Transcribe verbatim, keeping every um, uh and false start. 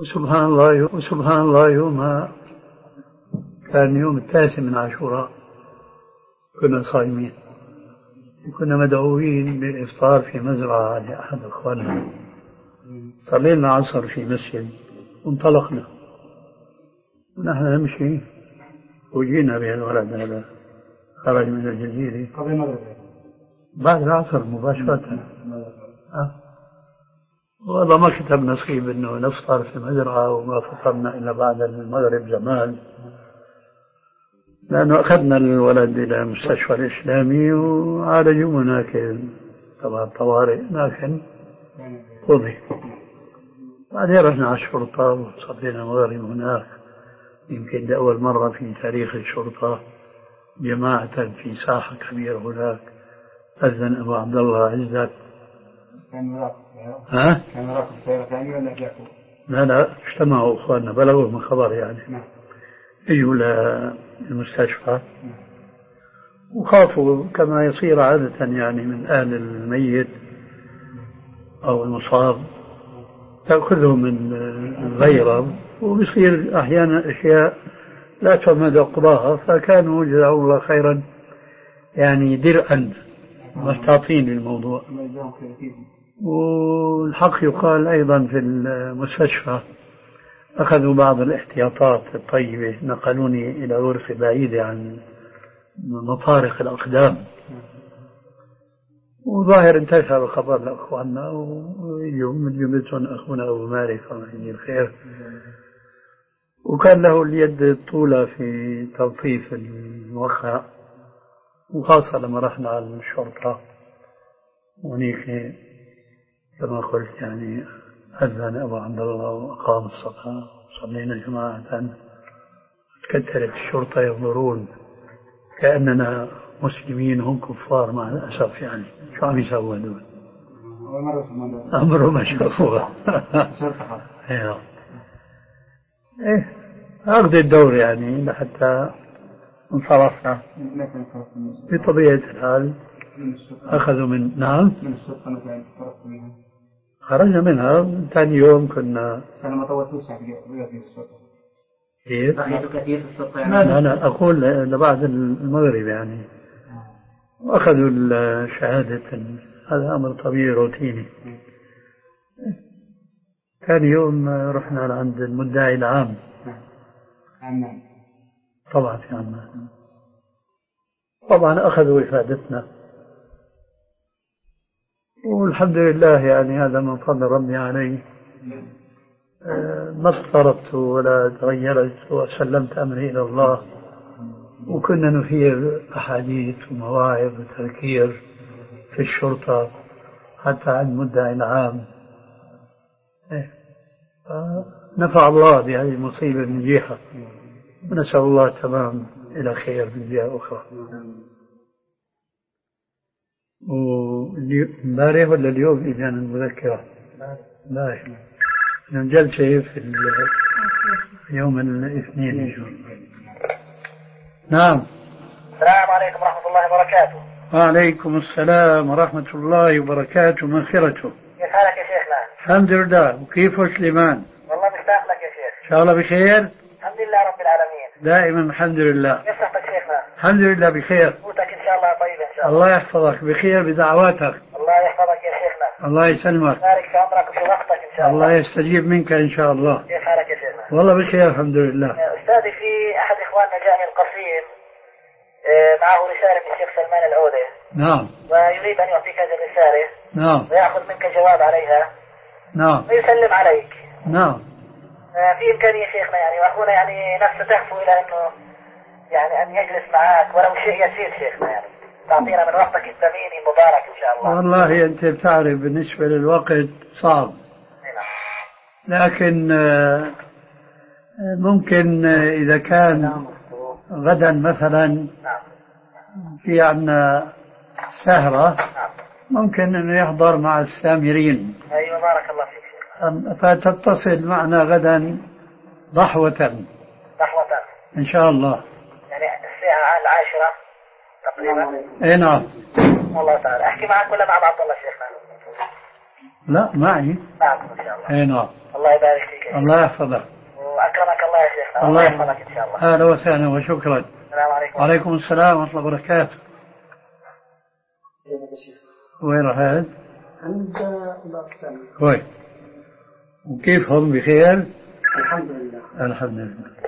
وسبحان الله وسبحان الله يومها كان يوم التاسع من عاشوراء، كنا صايمين وكنا مدعوين للإفطار في مزرعة لأحد أخواننا. صلينا العصر في مسجد وانطلقنا ونحن نمشي وجينا به الولد هذا خرج من الجزيرة قبل المغرب بعد العصر مباشرة. أه. والله ما كتب نصيب انه نفطر في المزرعة وما فطرنا الا بعد المغرب زمان، لانه اخذنا الولد الى المستشفى الاسلامي وعالجوا هناك طبعا طوارئ، لكن قضي. بعدين رحنا على الشرطة وصلينا المغرب هناك، يمكن لأول مرة في تاريخ الشرطة جماعة في ساحة كبيرة هناك. أذن أبو عبد الله عزت. كان راكب ها؟ كان راكب سيارة ثانية ولا جاكوا؟ لا لا، اجتمعوا أخواننا بلغوا من خبر يعني. نعم. اجوا للمستشفى وخافوا كما يصير عادة يعني من أهل الميت أو المصاب، تأخذهم من الغيرة وبيصير أحيانا أشياء لا تمد عقباها، فكانوا جزاهم الله خيرا يعني درءا محتاطين للموضوع. والحق يقال أيضا في المستشفى أخذوا بعض الاحتياطات الطيبة، نقلوني إلى غرفة بعيدة عن مطارق الأقدام، وظاهر انتشر الخبر لأخواننا ومن جملتهم أخونا أبو مالك الله يجزيه الخير، وكان له اليد الطولة في تلطيف الوقع، وخاصة لما رحنا على الشرطة ونيك كما قلت يعني أذن أبو عبد الله وأقام الصلاة وصلينا جماعة. تكتلت الشرطة ينظرون كأننا مسلمين هم كفار مع الأسف، يعني شو عم يسووا هذول؟ أمروا ما شافوها. ايه ايه أخذ الدور يعني لحتى انصرفنا بطبيعة الحال. أخذوا من نعم خرجنا منها ثاني يوم. كنا أنا ما طولتوش في الشرطة. كيف؟ كثير في الشرطة يعني. لا أنا أقول لبعد المغرب يعني، وأخذوا الشهادة. هذا أمر طبيعي روتيني. ثاني يوم رحنا عند المدعي العام. عمان. طبعا في عمان. طبعا أخذوا إفادتنا والحمد لله، يعني هذا من فضل ربي علي. ما اضطربت ولا تغيرت وسلمت أمري إلى الله، وكنا نثير أحاديث ومواعظ وتذكير في الشرطة حتى عند المدعي العام. نفع الله بهذه المصيبة من جهة، ونسأل الله تمام إلى خير من جهة أخرى. ومبارح ولا اليوم إذا المذكرة؟ لا من جلسة في يوم الاثنين إن شاء الله. نعم. السلام عليكم ورحمة الله وبركاته. وعليكم السلام ورحمة الله وبركاته. مغفرته. كيف حالك يا شيخنا؟ الحمد لله. وكيف سليمان؟ والله مشتاق لك يا شيخ. إن شاء الله بخير. الحمد لله رب العالمين. دائما الحمد لله. كيف صحتك شيخنا؟ الحمد لله بخير. صوتك إن شاء الله طيب إن شاء الله. الله يحفظك بخير بدعواتك. الله يحفظك يا شيخنا. الله يسلمك. بارك في عمرك وفي وقتك إن شاء الله. الله يستجيب منك إن شاء الله. كيف حالك يا شيخنا؟ والله بخير الحمد لله. أستاذي في أحد إخواننا جاني القصير معه رسالة من الشيخ سلمان العودة. نعم. ويريد أن يعطيك هذه الرسالة. نعم. ويأخذ منك جواب عليها. نعم. ويسلم عليك. نعم. في إمكانية شيخنا يعني، وأخونا يعني نفسه تهفو إلى أنه يعني أن يجلس معك ولو شيء يسير شيخنا، يعني تعطينا من وقتك الثمين المبارك إن شاء الله. والله أنت بتعرف بالنسبة للوقت صعب، لكن ممكن إذا كان غدا مثلا في عنا سهرة ممكن أنه يحضر مع السامرين. أيوة بارك الله فيك شيخ. فتتصل معنا غدا ضحوة. ضحوة إن شاء الله. يعني الساعة العاشرة تقريبا. إيه نعم. والله تعالى. أحكي معك ولا مع عبد الله شيخنا؟ لا معي. معكم إن شاء الله. أي نعم. الله يبارك فيك. الله يحفظك. وأكرمك الله يا شيخنا. الله يحفظك إن شاء الله. أهلا وسهلا وشكرا. السلام عليكم. وعليكم السلام ورحمة الله وبركاته. وين هذا؟ عند الله السلام. كويس. وكيفهم بخير؟ الحمد لله. الحمد لله.